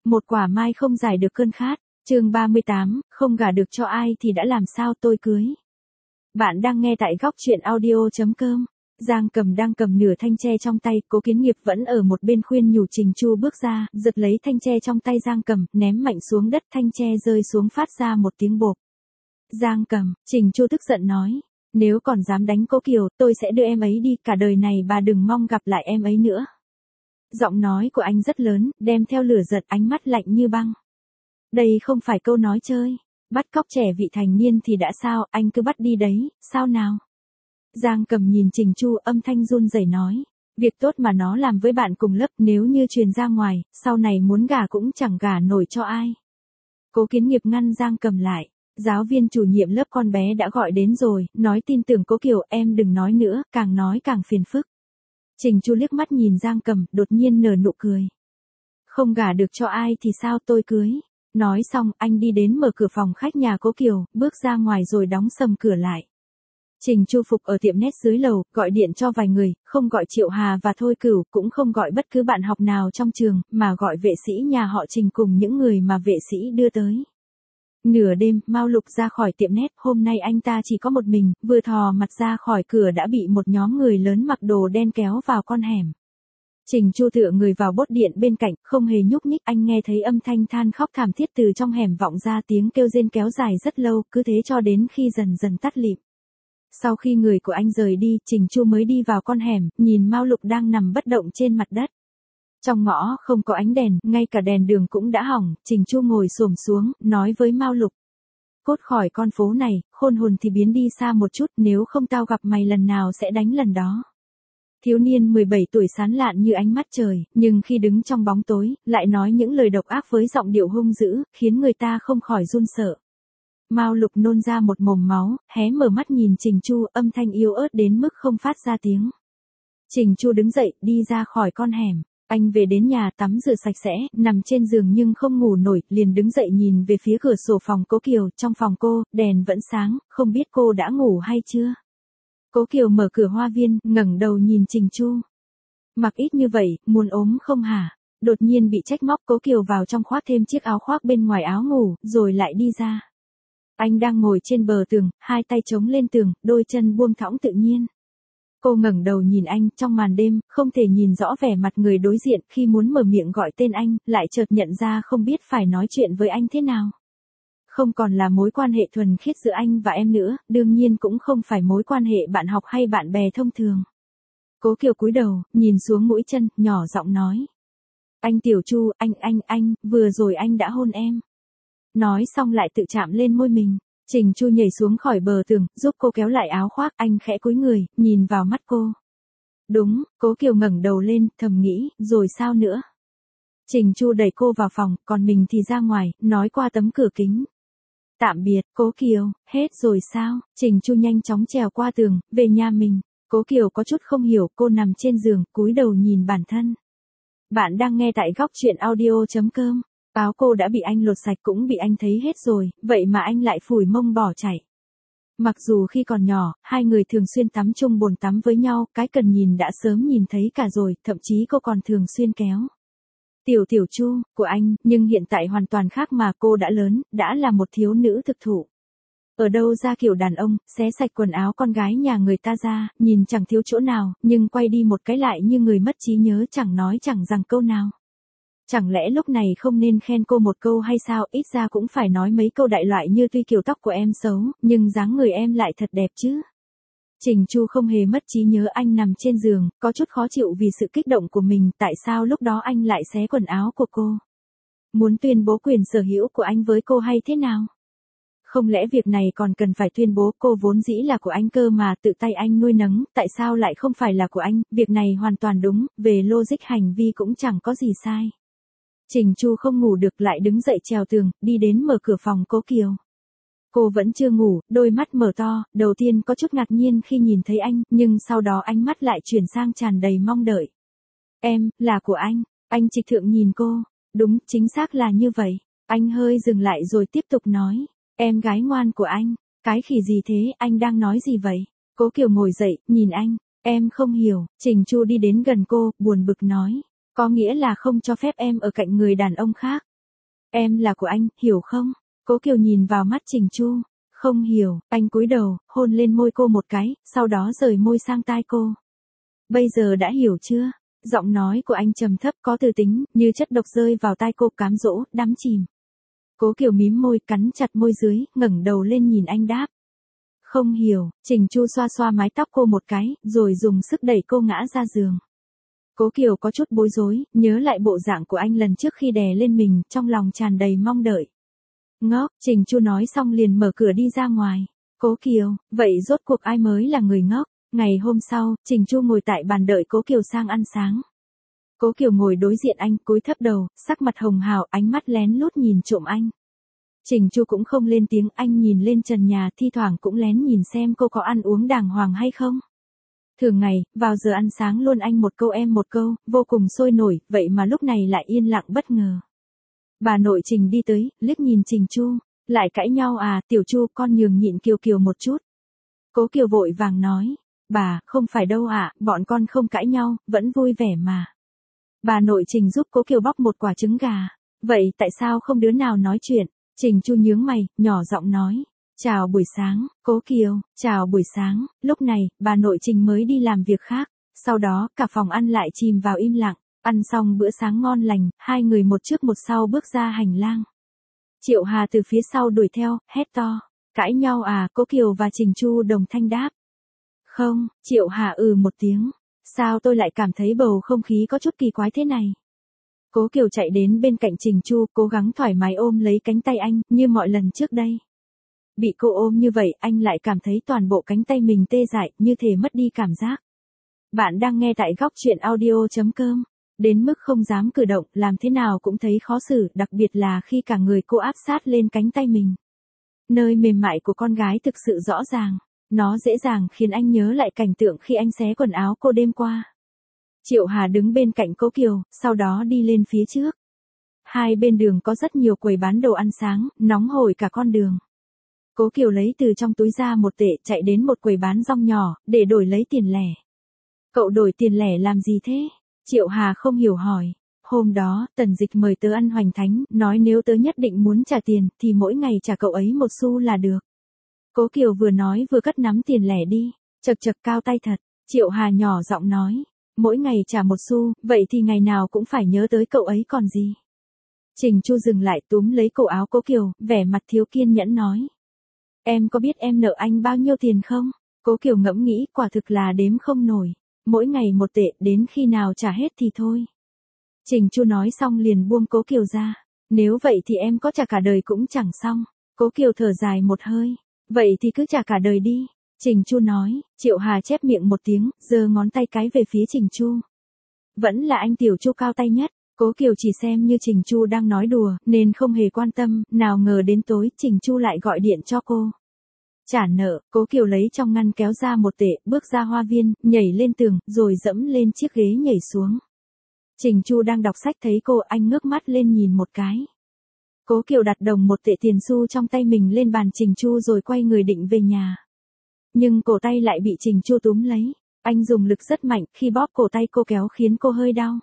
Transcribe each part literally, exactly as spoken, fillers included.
Một quả mai không giải được cơn khát. Chương ba mươi tám, không gả được cho ai thì đã làm sao tôi cưới. Bạn đang nghe tại góc truyện audio chấm com. Giang Cầm đang cầm nửa thanh tre trong tay, Cố Kiến Nghiệp vẫn ở một bên khuyên nhủ Trình Chu bước ra, giật lấy thanh tre trong tay Giang Cầm, ném mạnh xuống đất, thanh tre rơi xuống phát ra một tiếng bộp. Giang Cầm, Trình Chu tức giận nói, nếu còn dám đánh Cố Kiều, tôi sẽ đưa em ấy đi, cả đời này bà đừng mong gặp lại em ấy nữa. Giọng nói của anh rất lớn, đem theo lửa giận, ánh mắt lạnh như băng. Đây không phải câu nói chơi, bắt cóc trẻ vị thành niên thì đã sao, anh cứ bắt đi đấy, sao nào? Giang Cầm nhìn Trình Chu, âm thanh run rẩy nói, việc tốt mà nó làm với bạn cùng lớp, nếu như truyền ra ngoài, sau này muốn gả cũng chẳng gả nổi cho ai. Cố Kiến Nghiệp ngăn Giang Cầm lại, giáo viên chủ nhiệm lớp con bé đã gọi đến rồi, nói tin tưởng Cố Kiều, em đừng nói nữa, càng nói càng phiền phức. Trình Chu liếc mắt nhìn Giang Cầm, đột nhiên nở nụ cười. Không gả được cho ai thì sao, tôi cưới. Nói xong, anh đi đến mở cửa phòng khách nhà Cố Kiều, bước ra ngoài rồi đóng sầm cửa lại. Trình Chu phục ở tiệm nét dưới lầu, gọi điện cho vài người, không gọi Triệu Hà và Thôi Cửu, cũng không gọi bất cứ bạn học nào trong trường, mà gọi vệ sĩ nhà họ Trình cùng những người mà vệ sĩ đưa tới. Nửa đêm, Mao Lục ra khỏi tiệm nét, hôm nay anh ta chỉ có một mình, vừa thò mặt ra khỏi cửa đã bị một nhóm người lớn mặc đồ đen kéo vào con hẻm. Trình Chu tựa người vào bốt điện bên cạnh, không hề nhúc nhích, anh nghe thấy âm thanh than khóc thảm thiết từ trong hẻm vọng ra, tiếng kêu rên kéo dài rất lâu, cứ thế cho đến khi dần dần tắt lịm. Sau khi người của anh rời đi, Trình Chu mới đi vào con hẻm, nhìn Mao Lục đang nằm bất động trên mặt đất. Trong ngõ không có ánh đèn, ngay cả đèn đường cũng đã hỏng, Trình Chu ngồi xổm xuống, nói với Mao Lục. Cốt khỏi con phố này, khôn hồn thì biến đi xa một chút, nếu không tao gặp mày lần nào sẽ đánh lần đó. Thiếu niên mười bảy tuổi sán lạn như ánh mắt trời, nhưng khi đứng trong bóng tối, lại nói những lời độc ác với giọng điệu hung dữ, khiến người ta không khỏi run sợ. Mao Lục nôn ra một mồm máu, hé mở mắt nhìn Trình Chu, âm thanh yếu ớt đến mức không phát ra tiếng. Trình Chu đứng dậy, đi ra khỏi con hẻm. Anh về đến nhà tắm rửa sạch sẽ, nằm trên giường nhưng không ngủ nổi, liền đứng dậy nhìn về phía cửa sổ phòng Cố Kiều, trong phòng cô, đèn vẫn sáng, không biết cô đã ngủ hay chưa. Cố Kiều mở cửa hoa viên, ngẩng đầu nhìn Trình Chu. Mặc ít như vậy, muốn ốm không hả? Đột nhiên bị trách móc, Cố Kiều vào trong khoác thêm chiếc áo khoác bên ngoài áo ngủ, rồi lại đi ra. Anh đang ngồi trên bờ tường, hai tay chống lên tường, đôi chân buông thõng tự nhiên. Cô ngẩng đầu nhìn anh, trong màn đêm, không thể nhìn rõ vẻ mặt người đối diện, khi muốn mở miệng gọi tên anh, lại chợt nhận ra không biết phải nói chuyện với anh thế nào. Không còn là mối quan hệ thuần khiết giữa anh và em nữa, đương nhiên cũng không phải mối quan hệ bạn học hay bạn bè thông thường. Cố Kiều cúi đầu, nhìn xuống mũi chân, nhỏ giọng nói. Anh Tiểu Chu, anh, anh, anh, vừa rồi anh đã hôn em. Nói xong lại tự chạm lên môi mình. Trình Chu nhảy xuống khỏi bờ tường, giúp cô kéo lại áo khoác, anh khẽ cúi người, nhìn vào mắt cô. Đúng, Cố Kiều ngẩng đầu lên, thầm nghĩ, rồi sao nữa? Trình Chu đẩy cô vào phòng, còn mình thì ra ngoài, nói qua tấm cửa kính. Tạm biệt, Cố Kiều, hết rồi sao? Trình Chu nhanh chóng trèo qua tường, về nhà mình. Cố Kiều có chút không hiểu, cô nằm trên giường, cúi đầu nhìn bản thân. Bạn đang nghe tại góc truyện audio chấm com. Áo cô đã bị anh lột sạch cũng bị anh thấy hết rồi, vậy mà anh lại phủi mông bỏ chạy. Mặc dù khi còn nhỏ, hai người thường xuyên tắm chung bồn tắm với nhau, cái cần nhìn đã sớm nhìn thấy cả rồi, thậm chí cô còn thường xuyên kéo. Tiểu Tiểu Chu, của anh, nhưng hiện tại hoàn toàn khác mà, cô đã lớn, đã là một thiếu nữ thực thụ. Ở đâu ra kiểu đàn ông, xé sạch quần áo con gái nhà người ta ra, nhìn chẳng thiếu chỗ nào, nhưng quay đi một cái lại như người mất trí nhớ, chẳng nói chẳng rằng câu nào. Chẳng lẽ lúc này không nên khen cô một câu hay sao, ít ra cũng phải nói mấy câu đại loại như tuy kiểu tóc của em xấu, nhưng dáng người em lại thật đẹp chứ. Trình Chu không hề mất trí nhớ, anh nằm trên giường, có chút khó chịu vì sự kích động của mình, tại sao lúc đó anh lại xé quần áo của cô? Muốn tuyên bố quyền sở hữu của anh với cô hay thế nào? Không lẽ việc này còn cần phải tuyên bố, cô vốn dĩ là của anh cơ mà, tự tay anh nuôi nấng, tại sao lại không phải là của anh, việc này hoàn toàn đúng, về logic hành vi cũng chẳng có gì sai. Trình Chu không ngủ được, lại đứng dậy trèo tường, đi đến mở cửa phòng Cố Kiều. Cô vẫn chưa ngủ, đôi mắt mở to, đầu tiên có chút ngạc nhiên khi nhìn thấy anh, nhưng sau đó ánh mắt lại chuyển sang tràn đầy mong đợi. Em, là của anh, anh trịch thượng nhìn cô, đúng, chính xác là như vậy. Anh hơi dừng lại rồi tiếp tục nói, em gái ngoan của anh, cái khỉ gì thế, anh đang nói gì vậy? Cố Kiều ngồi dậy, nhìn anh, em không hiểu, Trình Chu đi đến gần cô, buồn bực nói. Có nghĩa là không cho phép em ở cạnh người đàn ông khác. Em là của anh, hiểu không? Cố Kiều nhìn vào mắt Trình Chu. Không hiểu, anh cúi đầu, hôn lên môi cô một cái, sau đó rời môi sang tai cô. Bây giờ đã hiểu chưa? Giọng nói của anh trầm thấp có tư tính, như chất độc rơi vào tai cô cám dỗ, đắm chìm. Cố Kiều mím môi, cắn chặt môi dưới, ngẩng đầu lên nhìn anh đáp. Không hiểu, Trình Chu xoa xoa mái tóc cô một cái, rồi dùng sức đẩy cô ngã ra giường. Cố Kiều có chút bối rối, nhớ lại bộ dạng của anh lần trước khi đè lên mình, trong lòng tràn đầy mong đợi. Ngốc, Trình Chu nói xong liền mở cửa đi ra ngoài. Cố Kiều, vậy rốt cuộc ai mới là người ngốc? Ngày hôm sau, Trình Chu ngồi tại bàn đợi Cố Kiều sang ăn sáng. Cố Kiều ngồi đối diện anh, cúi thấp đầu, sắc mặt hồng hào, ánh mắt lén lút nhìn trộm anh. Trình Chu cũng không lên tiếng, anh nhìn lên trần nhà, thi thoảng cũng lén nhìn xem cô có ăn uống đàng hoàng hay không. Thường ngày, vào giờ ăn sáng luôn anh một câu em một câu, vô cùng sôi nổi, vậy mà lúc này lại yên lặng bất ngờ. Bà nội Trình đi tới, liếc nhìn Trình Chu, lại cãi nhau à, Tiểu Chu con nhường nhịn Kiều Kiều một chút. Cố Kiều vội vàng nói, bà, không phải đâu ạ, bọn con không cãi nhau, vẫn vui vẻ mà. Bà nội Trình giúp Cố Kiều bóc một quả trứng gà, vậy tại sao không đứa nào nói chuyện? Trình Chu nhướng mày, nhỏ giọng nói, chào buổi sáng, Cố Kiều, chào buổi sáng, lúc này, bà nội Trình mới đi làm việc khác, sau đó cả phòng ăn lại chìm vào im lặng. Ăn xong bữa sáng ngon lành, hai người một trước một sau bước ra hành lang. Triệu Hà từ phía sau đuổi theo, hét to. Cãi nhau à, Cố Kiều và Trình Chu đồng thanh đáp. Không, Triệu Hà ừ một tiếng. Sao tôi lại cảm thấy bầu không khí có chút kỳ quái thế này? Cố Kiều chạy đến bên cạnh Trình Chu, cố gắng thoải mái ôm lấy cánh tay anh, như mọi lần trước đây. Bị cô ôm như vậy, anh lại cảm thấy toàn bộ cánh tay mình tê dại, như thể mất đi cảm giác. Bạn đang nghe tại góc truyện audio chấm com. Đến mức không dám cử động, làm thế nào cũng thấy khó xử, đặc biệt là khi cả người cô áp sát lên cánh tay mình. Nơi mềm mại của con gái thực sự rõ ràng, nó dễ dàng khiến anh nhớ lại cảnh tượng khi anh xé quần áo cô đêm qua. Triệu Hà đứng bên cạnh Cố Kiều, sau đó đi lên phía trước. Hai bên đường có rất nhiều quầy bán đồ ăn sáng, nóng hổi cả con đường. Cố Kiều lấy từ trong túi ra một tệ, chạy đến một quầy bán rong nhỏ, để đổi lấy tiền lẻ. Cậu đổi tiền lẻ làm gì thế? Triệu Hà không hiểu hỏi. Hôm đó, Tần Dịch mời tớ ăn hoành thánh, nói nếu tớ nhất định muốn trả tiền, thì mỗi ngày trả cậu ấy một xu là được. Cố Kiều vừa nói vừa cất nắm tiền lẻ đi. Chật chật cao tay thật. Triệu Hà nhỏ giọng nói. Mỗi ngày trả một xu, vậy thì ngày nào cũng phải nhớ tới cậu ấy còn gì. Trình Chu dừng lại túm lấy cổ áo Cố Kiều, vẻ mặt thiếu kiên nhẫn nói. Em có biết em nợ anh bao nhiêu tiền không? Cố Kiều ngẫm nghĩ, quả thực là đếm không nổi. Mỗi ngày một tệ, đến khi nào trả hết thì thôi. Trình Chu nói xong liền buông Cố Kiều ra. Nếu vậy thì em có trả cả đời cũng chẳng xong. Cố Kiều thở dài một hơi. Vậy thì cứ trả cả đời đi. Trình Chu nói. Triệu Hà chép miệng một tiếng, giơ ngón tay cái về phía Trình Chu. Vẫn là anh Tiểu Chu cao tay nhất. Cố Kiều chỉ xem như Trình Chu đang nói đùa, nên không hề quan tâm, nào ngờ đến tối, Trình Chu lại gọi điện cho cô. Trả nợ, Cố Kiều lấy trong ngăn kéo ra một tệ, bước ra hoa viên, nhảy lên tường, rồi dẫm lên chiếc ghế nhảy xuống. Trình Chu đang đọc sách thấy cô, anh ngước mắt lên nhìn một cái. Cố Kiều đặt đồng một tệ tiền xu trong tay mình lên bàn Trình Chu rồi quay người định về nhà. Nhưng cổ tay lại bị Trình Chu túm lấy. Anh dùng lực rất mạnh, khi bóp cổ tay cô kéo khiến cô hơi đau.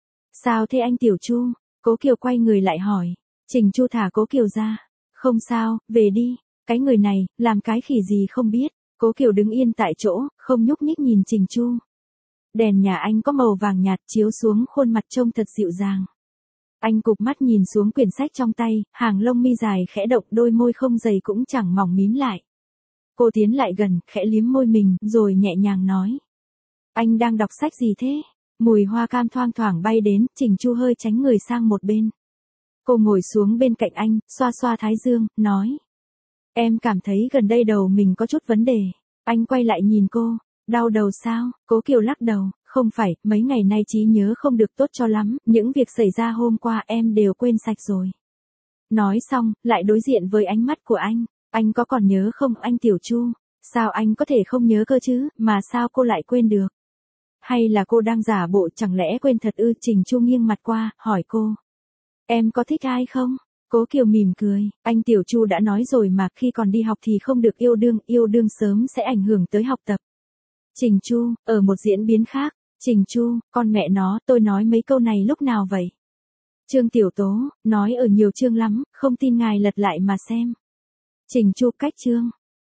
Sao thế anh Tiểu Chu? Cố Kiều quay người lại hỏi. Trình Chu thả Cố Kiều ra. Không sao, về đi. Cái người này, làm cái khỉ gì không biết. Cố Kiều đứng yên tại chỗ, không nhúc nhích nhìn Trình Chu. Đèn nhà anh có màu vàng nhạt chiếu xuống khuôn mặt trông thật dịu dàng. Anh cụp mắt nhìn xuống quyển sách trong tay, hàng lông mi dài khẽ động, đôi môi không dày cũng chẳng mỏng mím lại. Cô tiến lại gần, khẽ liếm môi mình, rồi nhẹ nhàng nói. Anh đang đọc sách gì thế? Mùi hoa cam thoang thoảng bay đến, Trình Chu hơi tránh người sang một bên. Cô ngồi xuống bên cạnh anh, xoa xoa thái dương, nói. Em cảm thấy gần đây đầu mình có chút vấn đề. Anh quay lại nhìn cô. Đau đầu sao? Cố Kiều lắc đầu. Không phải, mấy ngày nay trí nhớ không được tốt cho lắm, những việc xảy ra hôm qua em đều quên sạch rồi. Nói xong, lại đối diện với ánh mắt của anh. Anh có còn nhớ không anh Tiểu Chu? Sao anh có thể không nhớ cơ chứ, mà sao cô lại quên được? Hay là cô đang giả bộ, chẳng lẽ quên thật ư? Trình Chu nghiêng mặt qua, hỏi cô. Em có thích ai không? Cố Kiều mỉm cười, anh Tiểu Chu đã nói rồi mà, khi còn đi học thì không được yêu đương, yêu đương sớm sẽ ảnh hưởng tới học tập. Trình Chu, ở một diễn biến khác, Trình Chu, con mẹ nó, tôi nói mấy câu này lúc nào vậy? Trương Tiểu Tố, nói ở nhiều chương lắm, không tin ngài lật lại mà xem. Chỉnh chu cách chương.